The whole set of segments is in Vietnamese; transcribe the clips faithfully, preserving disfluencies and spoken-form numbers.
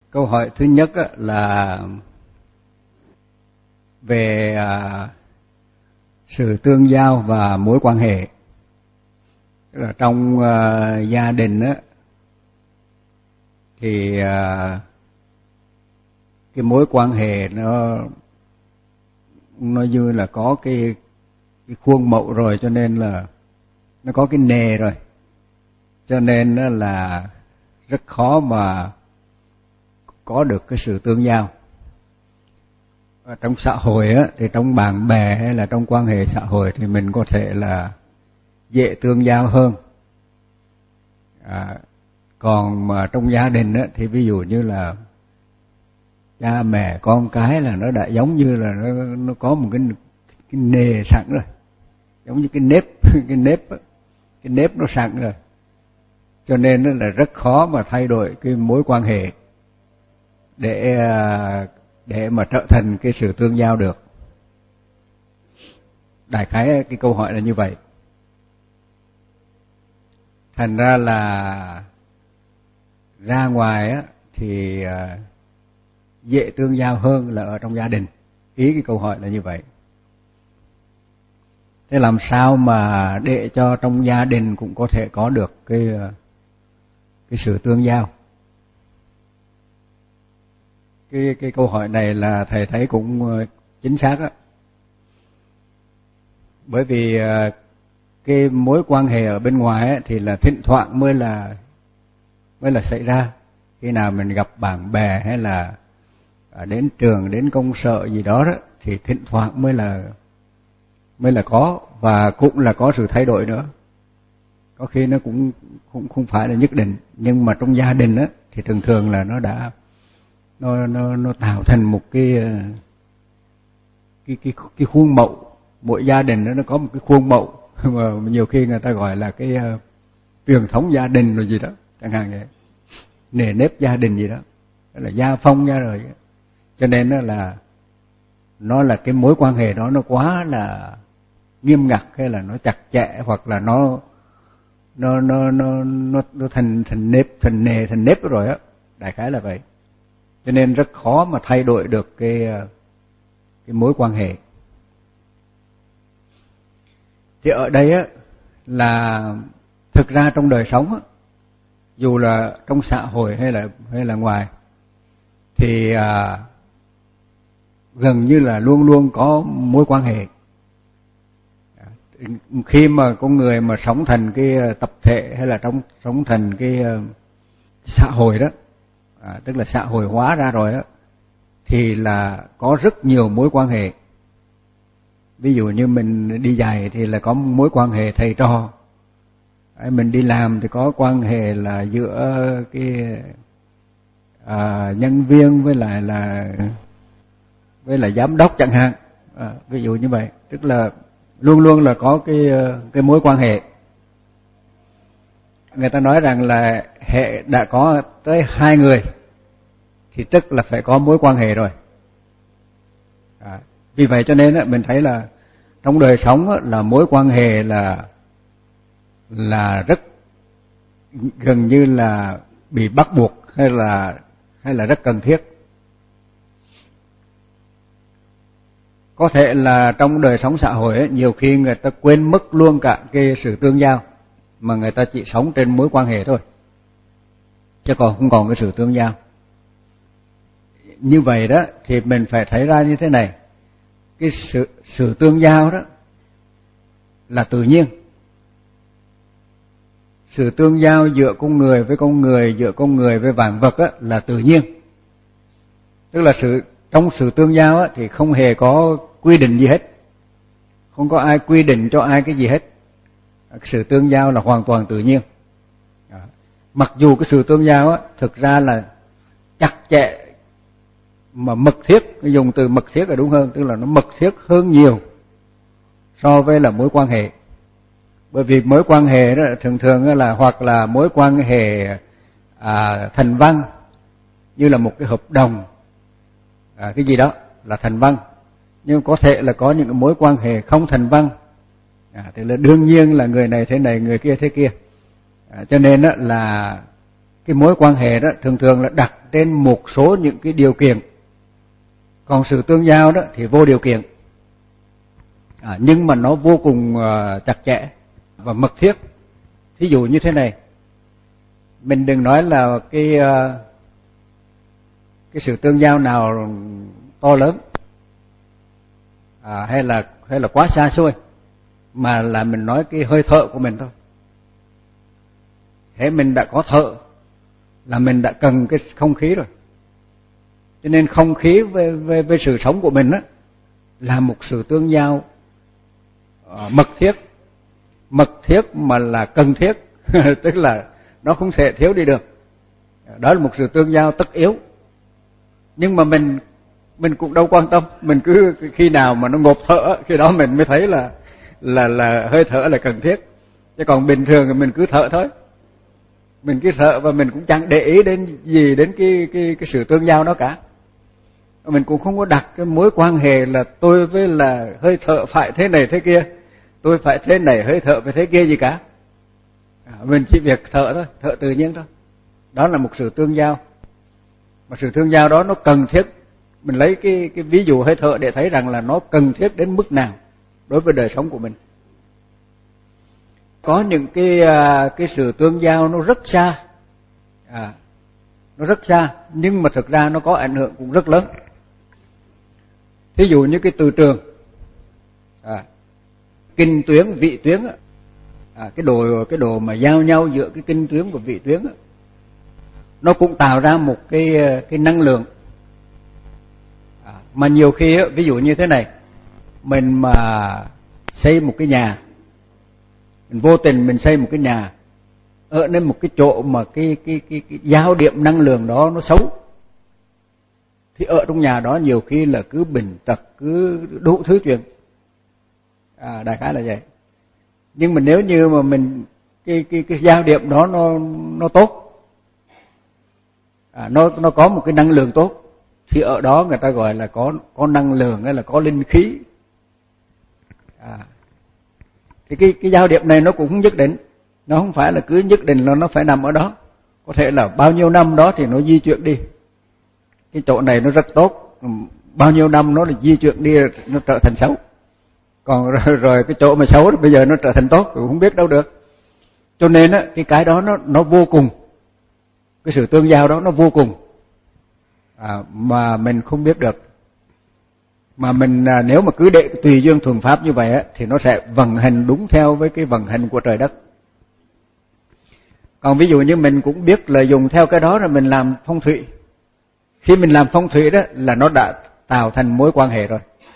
Câu hỏi thứ nhất là về à, sự tương giao và mối quan hệ. Tức là trong uh, gia đình á, thì uh, cái mối quan hệ nó nó như là có cái, cái khuôn mẫu rồi, cho nên là nó có cái nề rồi, cho nên là rất khó mà có được cái sự tương giao. Ở trong xã hội á, thì trong bạn bè hay là trong quan hệ xã hội thì mình có thể là dễ tương giao hơn. À, còn mà trong gia đình á, thì ví dụ như là cha mẹ con cái là nó đã giống như là nó, nó có một cái, cái nề sẵn rồi, giống như cái nếp cái nếp cái nếp nó sẵn rồi, cho nên nó là rất khó mà thay đổi cái mối quan hệ để để mà trở thành cái sự tương giao được. Đại khái cái câu hỏi là như vậy. Thành ra là ra ngoài á thì dễ tương giao hơn là ở trong gia đình. Ý cái câu hỏi là như vậy. Thế làm sao mà để cho trong gia đình cũng có thể có được cái cái sự tương giao? Cái cái câu hỏi này là thầy thấy cũng chính xác á. Bởi vì cái mối quan hệ ở bên ngoài ấy, thì là thỉnh thoảng mới là mới là xảy ra. Khi nào mình gặp bạn bè hay là đến trường, đến công sở gì đó đó, thì thỉnh thoảng mới là mới là có, và cũng là có sự thay đổi nữa. Có khi nó cũng cũng không phải là nhất định, nhưng mà trong gia đình á thì thường thường là nó đã nó nó nó tạo thành một cái cái cái cái khuôn mẫu. Mỗi gia đình nó nó có một cái khuôn mẫu mà nhiều khi người ta gọi là cái uh, truyền thống gia đình rồi gì đó, chẳng hạn vậy, nề nếp gia đình gì đó, là gia phong gia rồi. Cho nên nó là nó là cái mối quan hệ đó nó quá là nghiêm ngặt, hay là nó chặt chẽ, hoặc là nó nó nó nó nó, nó thành thành nếp thành nề thành nếp rồi á, đại khái là vậy. Cho nên rất khó mà thay đổi được cái cái mối quan hệ. Thì ở đây á là thực ra trong đời sống á, dù là trong xã hội hay là hay là ngoài, thì à, gần như là luôn luôn có mối quan hệ. Khi mà con người mà sống thành cái tập thể hay là trong sống thành cái xã hội đó, à, tức là xã hội hóa ra rồi á, thì là có rất nhiều mối quan hệ. Ví dụ như mình đi dạy thì là có mối quan hệ thầy trò, mình đi làm thì có quan hệ là giữa cái à, nhân viên với lại là với lại giám đốc chẳng hạn, à, ví dụ như vậy. Tức là luôn luôn là có cái cái mối quan hệ. Người ta nói rằng là hệ đã có tới hai người thì tức là phải có mối quan hệ rồi. À, vì vậy cho nên á, mình thấy là trong đời sống á, là mối quan hệ là là rất gần như là bị bắt buộc, hay là hay là rất cần thiết. Có thể là trong đời sống xã hội ấy, nhiều khi người ta quên mất luôn cả cái sự tương giao, mà người ta chỉ sống trên mối quan hệ thôi, chứ còn không còn cái sự tương giao. Như vậy đó thì mình phải thấy ra như thế này, cái sự sự tương giao đó là tự nhiên. Sự tương giao giữa con người với con người, giữa con người với vạn vật á, là tự nhiên. Tức là sự trong sự tương giao á, thì không hề có quy định gì hết, không có ai quy định cho ai cái gì hết. Sự tương giao là hoàn toàn tự nhiên. Mặc dù cái sự tương giao á, thực ra là chặt chẽ mà mật thiết, dùng từ mật thiết là đúng hơn, tức là nó mật thiết hơn nhiều so với là mối quan hệ. Bởi vì mối quan hệ đó thường thường là hoặc là mối quan hệ à, thành văn, như là một cái hợp đồng, à, cái gì đó là thành văn. Nhưng có thể là có những mối quan hệ không thành văn, à, thì là đương nhiên là người này thế này, người kia thế kia. À, cho nên là cái mối quan hệ đó thường thường là đặt trên một số những cái điều kiện, còn sự tương giao đó thì vô điều kiện, à, nhưng mà nó vô cùng uh, chặt chẽ và mật thiết. Ví dụ như thế này, mình đừng nói là cái uh, cái sự tương giao nào to lớn, à, hay là hay là quá xa xôi, mà là mình nói cái hơi thở của mình thôi. Thế mình đã có thở là mình đã cần cái không khí rồi. Cho nên không khí với, với, với sự sống của mình á, là một sự tương giao uh, mật thiết, mật thiết mà là cần thiết, tức là nó không thể thiếu đi được. Đó là một sự tương giao tất yếu. Nhưng mà mình mình cũng đâu quan tâm, mình cứ khi nào mà nó ngộp thở, khi đó mình mới thấy là là là hơi thở là cần thiết. Chứ còn bình thường thì mình cứ thở thôi. Mình cứ thở và mình cũng chẳng để ý đến gì đến cái cái cái sự tương giao đó cả. Mình cũng không có đặt cái mối quan hệ là tôi với là hơi thở phải thế này thế kia, tôi phải thế này, hơi thở phải thế kia gì cả. À, mình chỉ việc thở thôi, thở tự nhiên thôi. Đó là một sự tương giao. Mà sự tương giao đó nó cần thiết. Mình lấy cái cái ví dụ hơi thở để thấy rằng là nó cần thiết đến mức nào đối với đời sống của mình. Có những cái cái sự tương giao nó rất xa, à, nó rất xa, nhưng mà thực ra nó có ảnh hưởng cũng rất lớn. Thí dụ như cái từ trường, à, kinh tuyến, vị tuyến, à, cái đồ cái đồ mà giao nhau giữa cái kinh tuyến và vị tuyến, nó cũng tạo ra một cái cái năng lượng. À, mà nhiều khi ví dụ như thế này, mình mà xây một cái nhà, mình vô tình mình xây một cái nhà ở nên một cái chỗ mà cái cái cái, cái giao điểm năng lượng đó nó xấu, thì ở trong nhà đó nhiều khi là cứ bệnh tật, cứ đủ thứ chuyện. À, đại khái là vậy. Nhưng mà nếu như mà mình cái cái cái giao điểm đó nó nó tốt, à, nó nó có một cái năng lượng tốt, thì ở đó người ta gọi là có có năng lượng hay là có linh khí. À, thì cái cái giao điểm này nó cũng không nhất định, nó không phải là cứ nhất định là nó phải nằm ở đó. Có thể là bao nhiêu năm đó thì nó di chuyển đi. Cái chỗ này nó rất tốt, bao nhiêu năm nó là di chuyển đi, nó trở thành xấu. Còn rồi, rồi cái chỗ mà xấu bây giờ nó trở thành tốt, cũng không biết đâu được. Cho nên á, cái cái đó nó nó vô cùng, cái sự tương giao đó nó vô cùng, à, mà mình không biết được. Mà mình à, nếu mà cứ để tùy duyên thuần pháp như vậy á, thì nó sẽ vận hành đúng theo với cái vận hành của trời đất. Còn ví dụ như mình cũng biết là dùng theo cái đó rồi mình làm phong thủy. Khi mình làm phong thủy đó là nó đã tạo thành mối quan hệ rồi.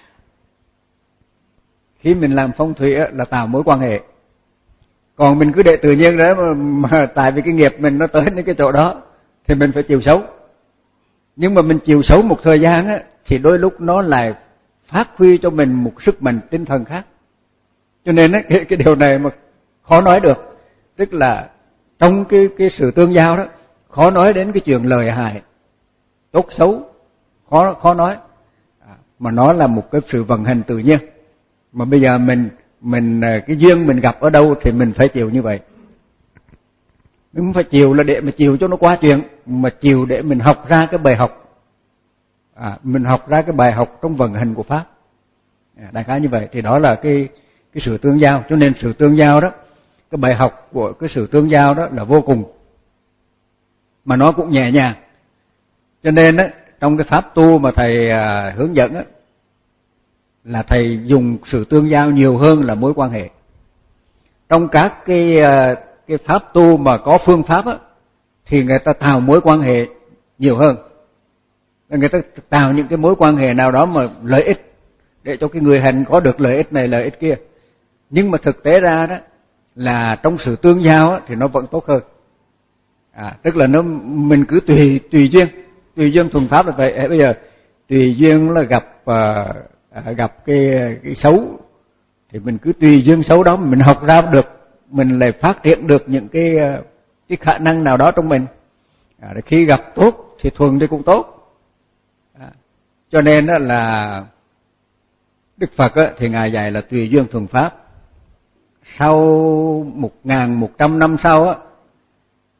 Khi mình làm phong thủy á, là tạo mối quan hệ. Còn mình cứ để tự nhiên đó mà, mà tại vì cái nghiệp mình nó tới đến cái chỗ đó thì mình phải chịu xấu. Nhưng mà mình chịu xấu một thời gian á, thì đôi lúc nó lại phát huy cho mình một sức mạnh tinh thần khác. Cho nên á, cái, cái điều này mà khó nói được. Tức là trong cái, cái sự tương giao đó, khó nói đến cái chuyện lời hại, tốt xấu, khó, khó nói. À, mà nó là một cái sự vận hành tự nhiên. Mà bây giờ mình mình cái duyên mình gặp ở đâu thì mình phải chịu như vậy. Mình không phải chịu là để mà chịu cho nó qua chuyện, mà chịu để mình học ra cái bài học. À, mình học ra cái bài học trong vận hành của pháp. À, đại khái như vậy thì đó là cái cái sự tương giao. Cho nên sự tương giao đó, cái bài học của cái sự tương giao đó là vô cùng, mà nó cũng nhẹ nhàng. Cho nên á, trong cái pháp tu mà thầy à, hướng dẫn á, là thầy dùng sự tương giao nhiều hơn là mối quan hệ. Trong các cái cái pháp tu mà có phương pháp á, thì người ta tạo mối quan hệ nhiều hơn. Người ta tạo những cái mối quan hệ nào đó mà lợi ích để cho cái người hành có được lợi ích này lợi ích kia. Nhưng mà thực tế ra đó là trong sự tương giao á, thì nó vẫn tốt hơn. À, tức là nó mình cứ tùy tùy duyên, tùy duyên thuần pháp là vậy. Bây giờ tùy duyên là gặp uh, À, gặp cái cái xấu thì mình cứ tùy duyên xấu đó mình học ra được, mình lại phát triển được những cái cái khả năng nào đó trong mình. À, khi gặp tốt thì thuần thì cũng tốt. À, cho nên đó là Đức Phật á, thì ngài dạy là tùy duyên thuần pháp. Sau một ngàn một trăm năm sau á,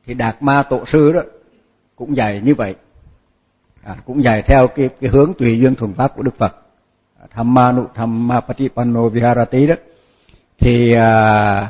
thì Đạt Ma Tổ sư đó cũng dạy như vậy, à, cũng dạy theo cái cái hướng tùy duyên thuần pháp của Đức Phật, Thamma nu Thamma Patipanno Viharati đó. Thì à,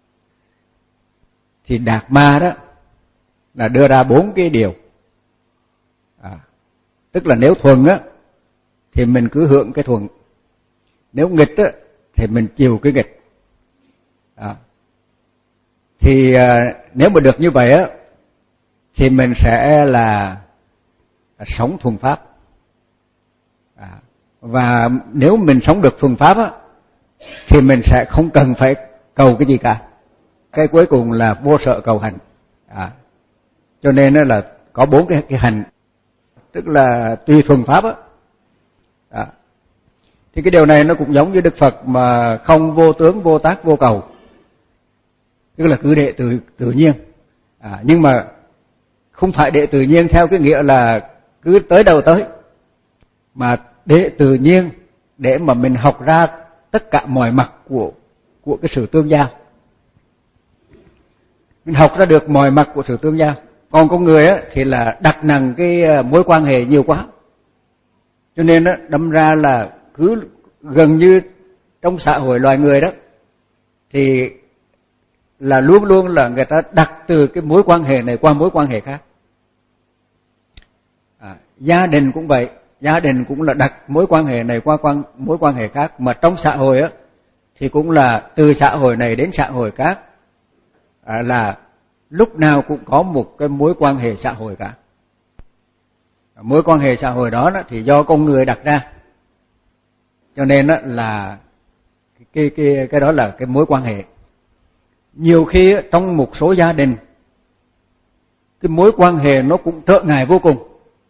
thì Đạt Ma đó là đưa ra bốn cái điều, à, tức là nếu thuần á thì mình cứ hưởng cái thuần, nếu nghịch á thì mình chịu cái nghịch. À, thì à, nếu mà được như vậy á thì mình sẽ là, là sống thuần pháp. À, và nếu mình sống được thuần pháp á thì mình sẽ không cần phải cầu cái gì cả. Cái cuối cùng là vô sợ cầu hành. À, cho nên đó là có bốn cái cái hành, tức là tùy thuần pháp á. À, thì cái điều này nó cũng giống như Đức Phật mà không vô tướng, vô tác, vô cầu, tức là cứ đệ tự tự nhiên. À, nhưng mà không phải đệ tự nhiên theo cái nghĩa là cứ tới đâu tới, mà đệ tự nhiên để mà mình học ra tất cả mọi mặt của của cái sự tương giao. Mình học ra được mọi mặt của sự tương giao. Còn con người á thì là đặt nặng cái mối quan hệ nhiều quá, cho nên á đâm ra là cứ gần như trong xã hội loài người đó thì là luôn luôn là người ta đặt từ cái mối quan hệ này qua mối quan hệ khác. À, gia đình cũng vậy, gia đình cũng là đặt mối quan hệ này qua quan mối quan hệ khác, mà trong xã hội á thì cũng là từ xã hội này đến xã hội khác, à, là lúc nào cũng có một cái mối quan hệ xã hội cả. Mối quan hệ xã hội đó, đó thì do con người đặt ra, cho nên đó là cái cái cái đó là cái mối quan hệ. Nhiều khi trong một số gia đình cái mối quan hệ nó cũng trở ngại vô cùng.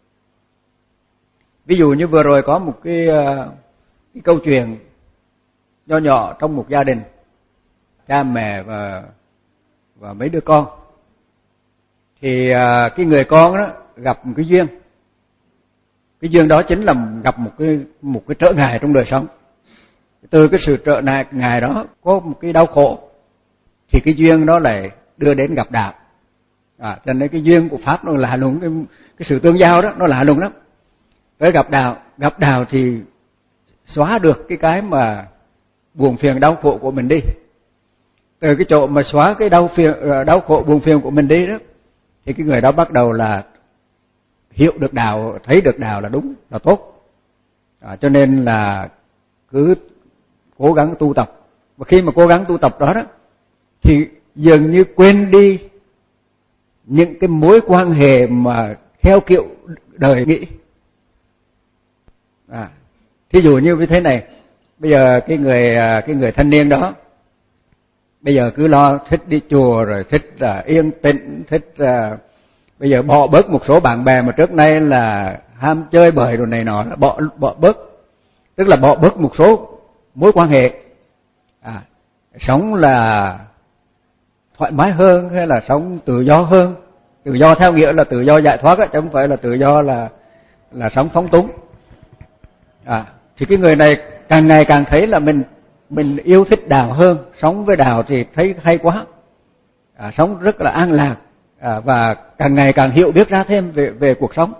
Ví dụ như vừa rồi có một cái, cái câu chuyện nho nhỏ trong một gia đình, cha mẹ và và mấy đứa con. Thì cái người con đó gặp một cái duyên, cái duyên đó chính là gặp một cái một cái trở ngại trong đời sống. Từ cái sự trở ngại đó có một cái đau khổ, thì cái duyên đó lại đưa đến gặp đạo. À, cho nên cái duyên của pháp nó lạ lùng, cái, cái sự tương giao đó nó lạ lùng lắm. Tới gặp đạo, gặp đạo thì xóa được cái cái mà buồn phiền đau khổ của mình đi. Từ cái chỗ mà xóa cái đau phiền đau khổ buồn phiền của mình đi đó, thì cái người đó bắt đầu là hiểu được đạo, thấy được đạo là đúng, là tốt. À, cho nên là cứ cố gắng tu tập. Và khi mà cố gắng tu tập đó đó thì dường như quên đi những cái mối quan hệ mà theo kiểu đời nghĩ. À, thí dụ như như thế này, bây giờ cái người cái người thanh niên đó bây giờ cứ lo thích đi chùa, rồi thích uh, yên tĩnh, thích uh, bây giờ bỏ bớt một số bạn bè mà trước nay là ham chơi bời đồ này nọ, bỏ bỏ bớt, tức là bỏ bớt một số mối quan hệ. À, sống là thoải mái hơn, hay là sống tự do hơn. Tự do theo nghĩa là tự do giải thoát á, chứ không phải là tự do là là sống phóng túng. À, thì cái người này càng ngày càng thấy là mình mình yêu thích đạo hơn, sống với đạo thì thấy hay quá. À, sống rất là an lạc, à, và càng ngày càng hiểu biết ra thêm về về cuộc sống.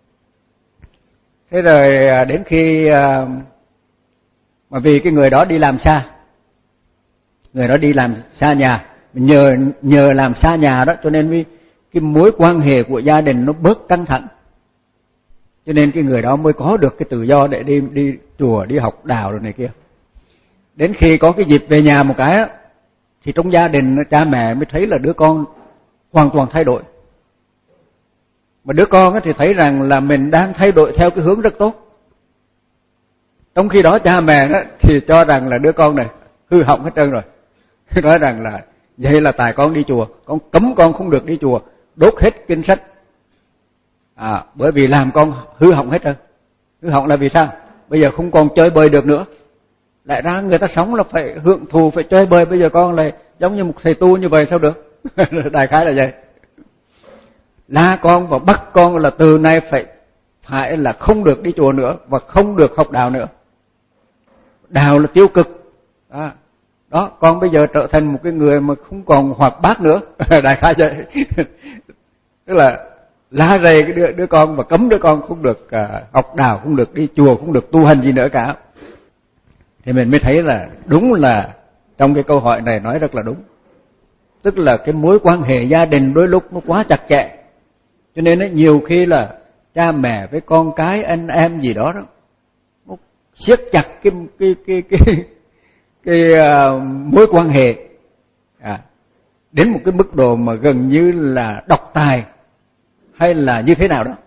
Thế rồi đến khi mà vì cái người đó đi làm xa, người đó đi làm xa nhà, nhờ nhờ làm xa nhà đó cho nên cái mối quan hệ của gia đình nó bớt căng thẳng, cho nên cái người đó mới có được cái tự do để đi đi chùa, đi học đạo rồi này kia. Đến khi có cái dịp về nhà một cái đó, thì trong gia đình cha mẹ mới thấy là đứa con hoàn toàn thay đổi. Mà đứa con thì thấy rằng là mình đang thay đổi theo cái hướng rất tốt. Trong khi đó cha mẹ đó thì cho rằng là đứa con này hư hỏng hết trơn rồi. Nói rằng là vậy là tại con đi chùa, con cấm con không được đi chùa, đốt hết kinh sách. À, bởi vì làm con hư hỏng hết trơn. Hư hỏng là vì sao? Bây giờ không còn chơi bời được nữa. Lại ra người ta sống là phải hưởng thụ, phải chơi bời, bây giờ con lại giống như một thầy tu như vậy sao được? Đại khái là vậy. La con và bắt con là từ nay phải phải là không được đi chùa nữa và không được học đạo nữa. Đạo là tiêu cực. À, Đó, con bây giờ trở thành một cái người mà không còn hoạt bát nữa. Đại khái vậy. Tức là la rầy cái đứa, đứa con và cấm đứa con không được uh, học đạo, không được đi chùa, không được tu hành gì nữa cả. Thì mình mới thấy là đúng là trong cái câu hỏi này nói rất là đúng. Tức là cái mối quan hệ gia đình đôi lúc nó quá chặt chẽ. Cho nên ấy, nhiều khi là cha mẹ với con cái, anh em gì đó đó, nó siết chặt cái cái cái cái cái, cái uh, mối quan hệ à, đến một cái mức độ mà gần như là độc tài hay là như thế nào đó.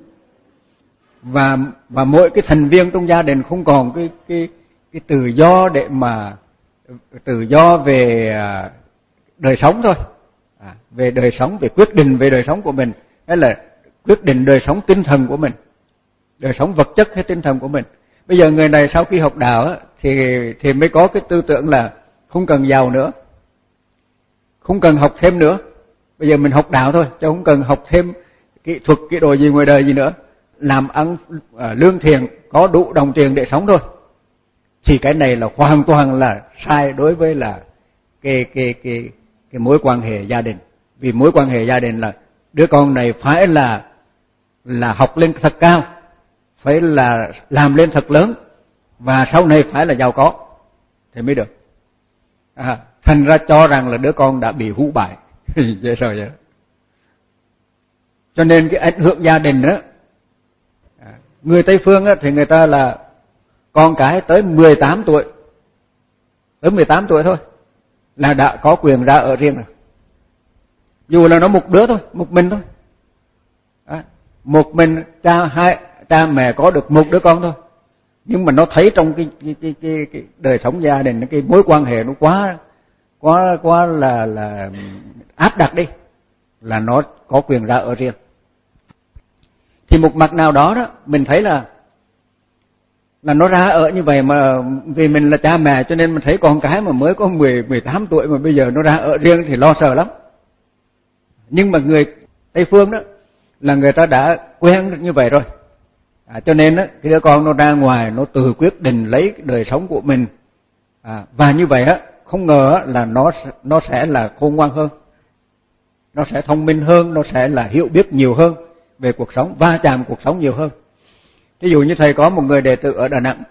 Và và mỗi cái thành viên trong gia đình không còn cái cái cái tự do để mà tự do về đời sống thôi. À, về đời sống, về quyết định về đời sống của mình, hay là quyết định đời sống tinh thần của mình, đời sống vật chất hay tinh thần của mình. Bây giờ người này sau khi học đạo á, thì thì mới có cái tư tưởng là không cần giàu nữa, không cần học thêm nữa. Bây giờ mình học đạo thôi, chứ không cần học thêm kỹ thuật, kỹ đồ gì ngoài đời gì nữa. Làm ăn à, lương thiện, có đủ đồng tiền để sống thôi. Thì cái này là hoàn toàn là sai đối với là cái cái cái cái mối quan hệ gia đình. Vì mối quan hệ gia đình là đứa con này phải là là học lên thật cao, phải là làm lên thật lớn, và sau này phải là giàu có thì mới được. À, thành ra cho rằng là đứa con đã bị hủ bại. Dễ sợ vậy đó. Cho nên cái ảnh hưởng gia đình đó, người Tây phương á, thì người ta là con cái tới mười tám tuổi, tới mười tám tuổi thôi là đã có quyền ra ở riêng rồi. Dù là nó một đứa thôi, một mình thôi. À, một mình cha hai cha mẹ có được một đứa con thôi. Nhưng mà nó thấy trong cái cái cái cái, cái đời sống gia đình, cái mối quan hệ nó quá quá quá là là áp đặt đi, là nó có quyền ra ở riêng. Thì một mặt nào đó đó mình thấy là là nó ra ở như vậy, mà vì mình là cha mẹ cho nên mình thấy con cái mà mới có mười, mười tám tuổi mà bây giờ nó ra ở riêng thì lo sợ lắm. Nhưng mà người Tây phương đó là người ta đã quen như vậy rồi. À, cho nên đó, cái đứa con nó ra ngoài nó tự quyết định lấy đời sống của mình. À, và như vậy á, không ngờ là nó nó sẽ là khôn ngoan hơn, nó sẽ thông minh hơn, nó sẽ là hiểu biết nhiều hơn về cuộc sống, va chạm cuộc sống nhiều hơn. Ví dụ như thầy có một người đệ tử ở Đà Nẵng,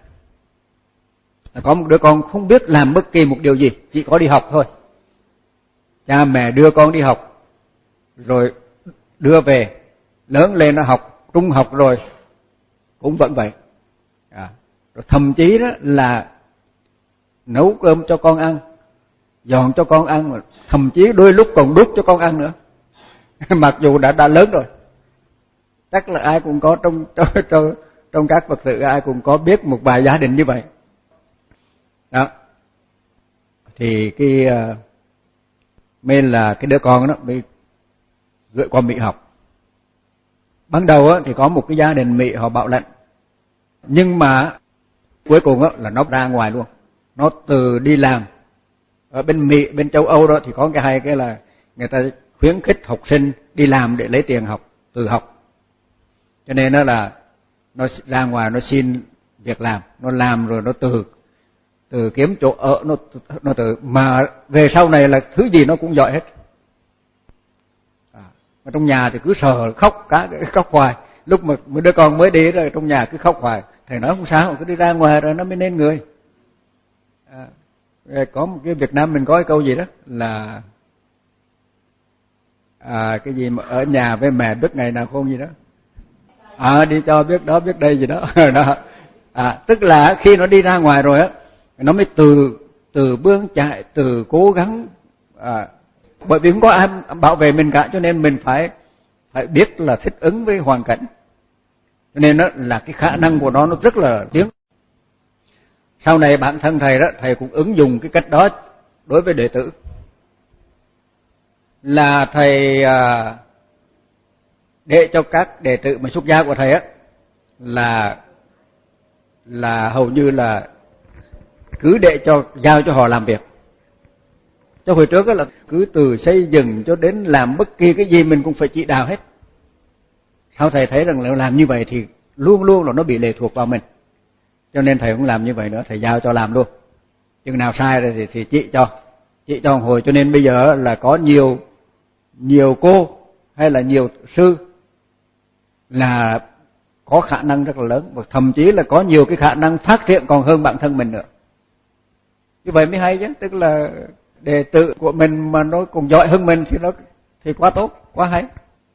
có một đứa con không biết làm bất kỳ một điều gì, chỉ có đi học thôi. Cha mẹ đưa con đi học, rồi đưa về, lớn lên nó học, trung học rồi cũng vẫn vậy. À, rồi thậm chí đó là nấu cơm cho con ăn, dọn cho con ăn, thậm chí đôi lúc còn đút cho con ăn nữa. Mặc dù đã đã lớn rồi. Chắc là ai cũng có trong trong trong, trong các Phật tử ai cũng có biết một vài gia đình như vậy. Đó. Thì cái uh, nên là cái đứa con đó bị gửi qua Mỹ học. Ban đầu á thì có một cái gia đình Mỹ họ bảo lãnh, nhưng mà cuối cùng á là nó ra ngoài luôn. Nó từ đi làm ở bên Mỹ, bên châu Âu đó thì có cái hay cái là người ta khuyến khích học sinh đi làm để lấy tiền học, tự học. Cho nên đó là nó ra ngoài nó xin việc làm, nó làm rồi nó từ từ kiếm chỗ ở, nó nó từ mà về sau này là thứ gì nó cũng giỏi hết. À, mà trong nhà thì cứ sờ khóc cá khóc hoài. Lúc mà đứa con mới đi rồi trong nhà cứ khóc hoài, thầy nói không sao, cứ đi ra ngoài rồi nó mới nên người. À, có một cái Việt Nam mình có cái câu gì đó là à, cái gì mà ở nhà với mẹ biết ngày nào khôn gì đó. À, đi cho biết đó biết đây gì đó. Đó. À, tức là khi nó đi ra ngoài rồi á, nó mới từ từ bươn chạy, từ cố gắng. À, bởi vì không có ai bảo vệ mình cả, cho nên mình phải phải biết là thích ứng với hoàn cảnh. Cho nên đó là cái khả năng của nó nó rất là tiến. Sau này bản thân thầy đó, thầy cũng ứng dụng cái cách đó đối với đệ tử. Là thầy à, để cho các đệ tử mà xuất gia của thầy á là là hầu như là cứ để cho giao cho họ làm việc. Cho hồi trước là cứ từ xây dựng cho đến làm bất kỳ cái gì mình cũng phải chỉ đạo hết. Sau thầy thấy rằng là làm như vậy thì luôn luôn là nó bị lệ thuộc vào mình. Cho nên thầy cũng làm như vậy nữa, thầy giao cho làm luôn. chừng nào sai rồi thì, thì chị cho chị cho hồi. Cho nên bây giờ là có nhiều nhiều cô hay là nhiều sư là có khả năng rất là lớn, và thậm chí là có nhiều cái khả năng phát triển còn hơn bản thân mình nữa. Như vậy mới hay chứ, tức là đệ tử của mình mà nó còn giỏi hơn mình thì nó thì quá tốt, quá hay.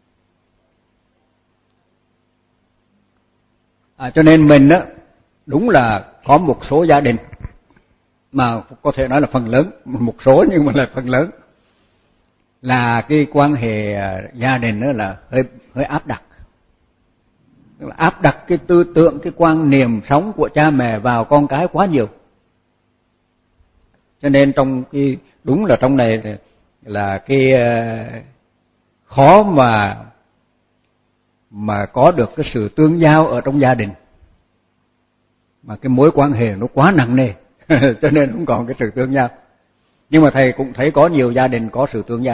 À, cho nên mình á, đúng là có một số gia đình mà có thể nói là phần lớn, một số nhưng mà là phần lớn là cái quan hệ gia đình đó là hơi hơi áp đặt, tức là áp đặt cái tư tưởng, cái quan niệm sống của cha mẹ vào con cái quá nhiều. Cho nên trong cái đúng là trong này là cái khó mà mà có được cái sự tương giao ở trong gia đình, mà cái mối quan hệ nó quá nặng nề cho nên không còn cái sự tương giao. Nhưng mà thầy cũng thấy có nhiều gia đình có sự tương giao.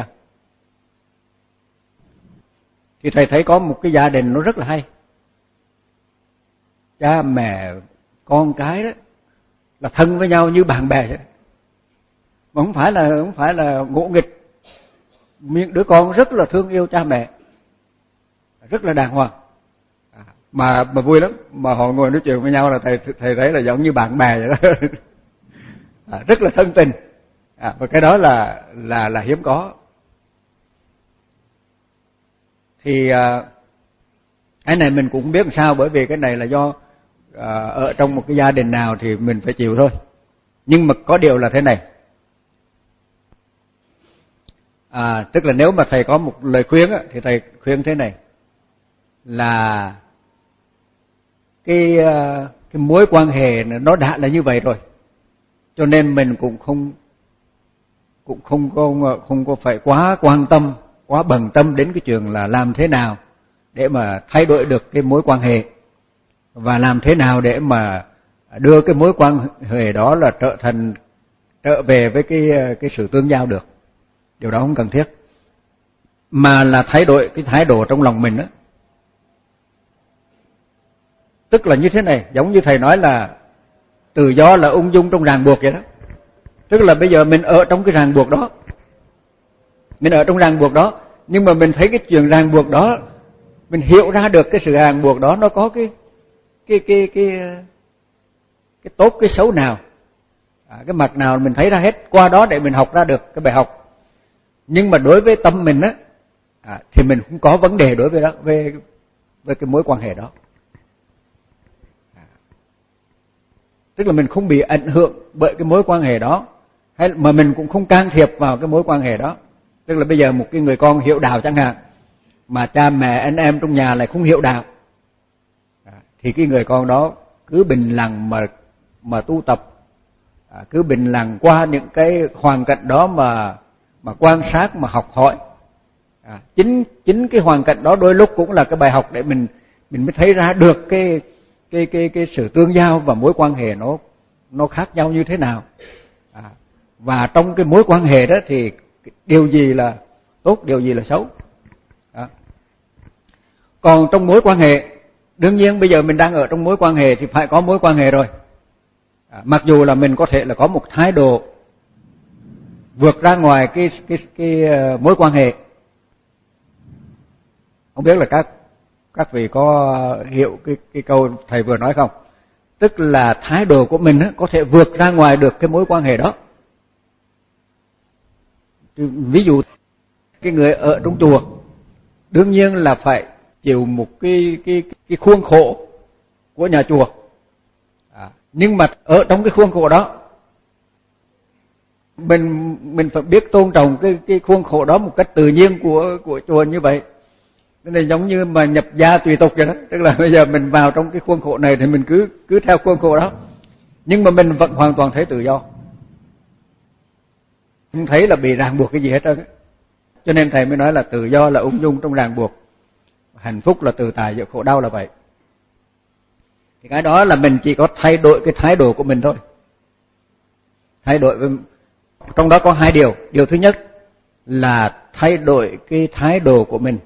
Thì thầy thấy có một cái gia đình nó rất là hay, cha mẹ con cái đó là thân với nhau như bạn bè vậy, mà không phải là không phải là ngỗ nghịch. Miệng đứa con rất là thương yêu cha mẹ, rất là đàng hoàng, mà mà vui lắm, mà họ ngồi nói chuyện với nhau là thầy thầy thấy là giống như bạn bè vậy đó. À, rất là thân tình, à, và cái đó là là là hiếm có. Thì à, cái này mình cũng không biết làm sao, bởi vì cái này là do à, ở trong một cái gia đình nào thì mình phải chịu thôi. Nhưng mà có điều là thế này, à, tức là nếu mà thầy có một lời khuyên á, thì thầy khuyên thế này là cái cái mối quan hệ nó đã là như vậy rồi, cho nên mình cũng không cũng không có không có phải quá quan tâm, quá bận tâm đến cái chuyện là làm thế nào để mà thay đổi được cái mối quan hệ, và làm thế nào để mà đưa cái mối quan hệ đó là trở thành trở về với cái cái sự tương giao được. Điều đó không cần thiết, mà là thay đổi cái thái độ trong lòng mình đó. Tức là như thế này, giống như thầy nói là tự do là ung dung trong ràng buộc vậy đó. Tức là bây giờ mình ở trong cái ràng buộc đó, mình ở trong ràng buộc đó, nhưng mà mình thấy cái chuyện ràng buộc đó, mình hiểu ra được cái sự ràng buộc đó nó có cái cái cái cái cái tốt cái xấu nào, à, cái mặt nào mình thấy ra hết, qua đó để mình học ra được cái bài học. Nhưng mà đối với tâm mình á, à, thì mình không có vấn đề đối với đó, với với cái mối quan hệ đó. Tức là mình không bị ảnh hưởng bởi cái mối quan hệ đó, hay mà mình cũng không can thiệp vào cái mối quan hệ đó. Tức là bây giờ một cái người con hiểu đạo chẳng hạn, mà cha mẹ anh em trong nhà lại không hiểu đạo, thì cái người con đó cứ bình lặng mà mà tu tập, cứ bình lặng qua những cái hoàn cảnh đó mà mà quan sát, mà học hỏi. À, chính chính cái hoàn cảnh đó đôi lúc cũng là cái bài học để mình mình mới thấy ra được cái cái cái cái sự tương giao và mối quan hệ nó nó khác nhau như thế nào. À, và trong cái mối quan hệ đó thì điều gì là tốt, điều gì là xấu. À. Còn trong mối quan hệ, đương nhiên bây giờ mình đang ở trong mối quan hệ thì phải có mối quan hệ rồi. À, mặc dù là mình có thể là có một thái độ vượt ra ngoài cái cái cái mối quan hệ. Không biết là các các vị có hiểu cái cái câu thầy vừa nói không? Tức là thái độ của mình á, có thể vượt ra ngoài được cái mối quan hệ đó. Ví dụ cái người ở trong chùa đương nhiên là phải chịu một cái cái cái khuôn khổ của nhà chùa. À, nhưng mà ở trong cái khuôn khổ đó, mình mình phải biết tôn trọng cái cái khuôn khổ đó một cách tự nhiên của của chùa như vậy. Nên giống như mà nhập gia tùy tục vậy đó, tức là bây giờ mình vào trong cái khuôn khổ này thì mình cứ cứ theo khuôn khổ đó, nhưng mà mình vẫn hoàn toàn thấy tự do, không thấy là bị ràng buộc cái gì hết trơn. Cho nên thầy mới nói là tự do là ung dung trong ràng buộc, hạnh phúc là từ tại giữa khổ đau là vậy. Thì cái đó là mình chỉ có thay đổi cái thái độ của mình thôi. Thay đổi, trong đó có hai điều. Điều thứ nhất là thay đổi cái thái độ của mình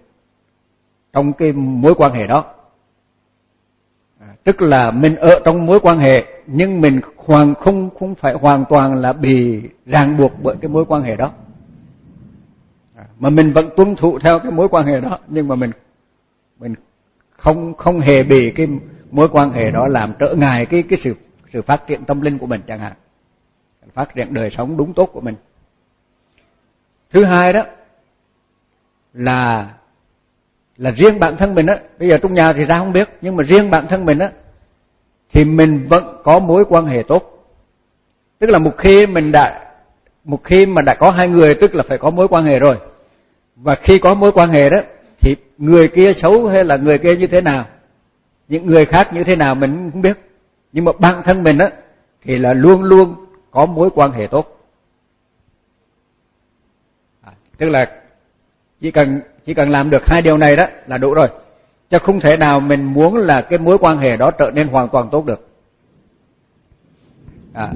trong cái mối quan hệ đó. À, tức là mình ở trong mối quan hệ nhưng mình hoàn không không phải hoàn toàn là bị ràng buộc bởi cái mối quan hệ đó, mà mình vẫn tuân thủ theo cái mối quan hệ đó, nhưng mà mình mình không không hề bị cái mối quan hệ đó làm trở ngại cái cái sự sự phát triển tâm linh của mình chẳng hạn, phát triển đời sống đúng tốt của mình. Thứ hai đó là là riêng bản thân mình á, bây giờ trong nhà thì ra không biết, nhưng mà riêng bản thân mình á thì mình vẫn có mối quan hệ tốt. Tức là một khi mình đã một khi mà đã có hai người, tức là phải có mối quan hệ rồi. Và khi có mối quan hệ đó thì người kia xấu hay là người kia như thế nào, những người khác như thế nào mình không biết, nhưng mà bản thân mình á thì là luôn luôn có mối quan hệ tốt. À, tức là chỉ cần chỉ cần làm được hai điều này đó là đủ rồi, chứ không thể nào mình muốn là cái mối quan hệ đó trở nên hoàn toàn tốt được. À,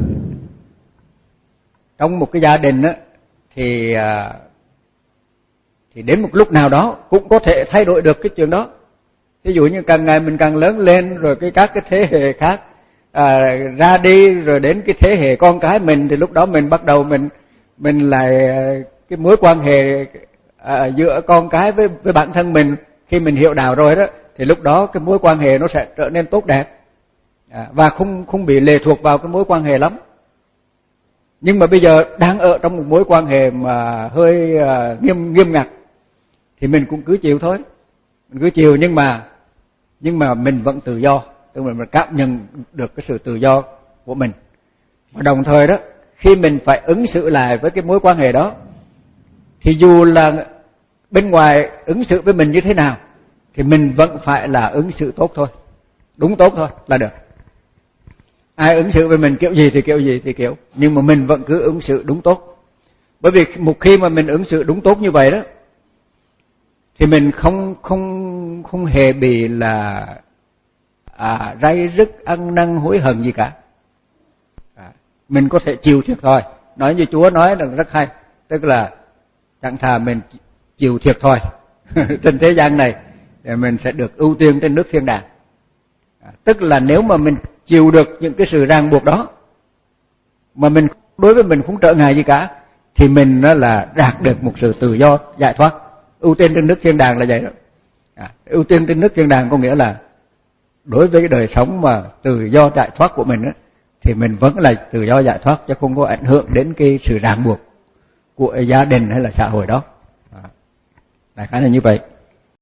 trong một cái gia đình á thì à, thì đến một lúc nào đó cũng có thể thay đổi được cái chuyện đó. Ví dụ như càng ngày mình càng lớn lên rồi cái các cái thế hệ khác à, ra đi, rồi đến cái thế hệ con cái mình, thì lúc đó mình bắt đầu mình mình lại cái mối quan hệ à, giữa con cái với với bản thân mình, khi mình hiểu đạo rồi đó thì lúc đó cái mối quan hệ nó sẽ trở nên tốt đẹp à, và không không bị lệ thuộc vào cái mối quan hệ lắm. Nhưng mà bây giờ đang ở trong một mối quan hệ mà hơi uh, nghiêm nghiêm ngặt thì mình cũng cứ chịu thôi, mình cứ chịu, nhưng mà nhưng mà mình vẫn tự do, tức là mình cảm nhận được cái sự tự do của mình. Và đồng thời đó, khi mình phải ứng xử lại với cái mối quan hệ đó, thì dù là bên ngoài ứng xử với mình như thế nào thì mình vẫn phải là ứng xử tốt thôi, đúng tốt thôi là được. Ai ứng xử với mình kiểu gì thì kiểu gì thì kiểu, nhưng mà mình vẫn cứ ứng xử đúng tốt. Bởi vì một khi mà mình ứng xử đúng tốt như vậy đó thì mình không không không hề bị là à, ray rứt, ăn năn, hối hận gì cả. À, mình có thể chịu thiệt thòi, nói như Chúa nói là rất hay, tức là chẳng thà mình chịu thiệt thòi trên thế gian này để mình sẽ được ưu tiên trên nước thiên đàng. À, tức là nếu mà mình chịu được những cái sự ràng buộc đó mà mình đối với mình không trở ngại gì cả thì mình đó là đạt được một sự tự do giải thoát. Ưu tiên trên nước thiên đàng là vậy đó. À, ưu tiên trên nước thiên đàng có nghĩa là đối với cái đời sống mà tự do giải thoát của mình đó, thì mình vẫn là tự do giải thoát, chứ không có ảnh hưởng đến cái sự ràng buộc của gia đình hay là xã hội đó. À, đại khái là như vậy.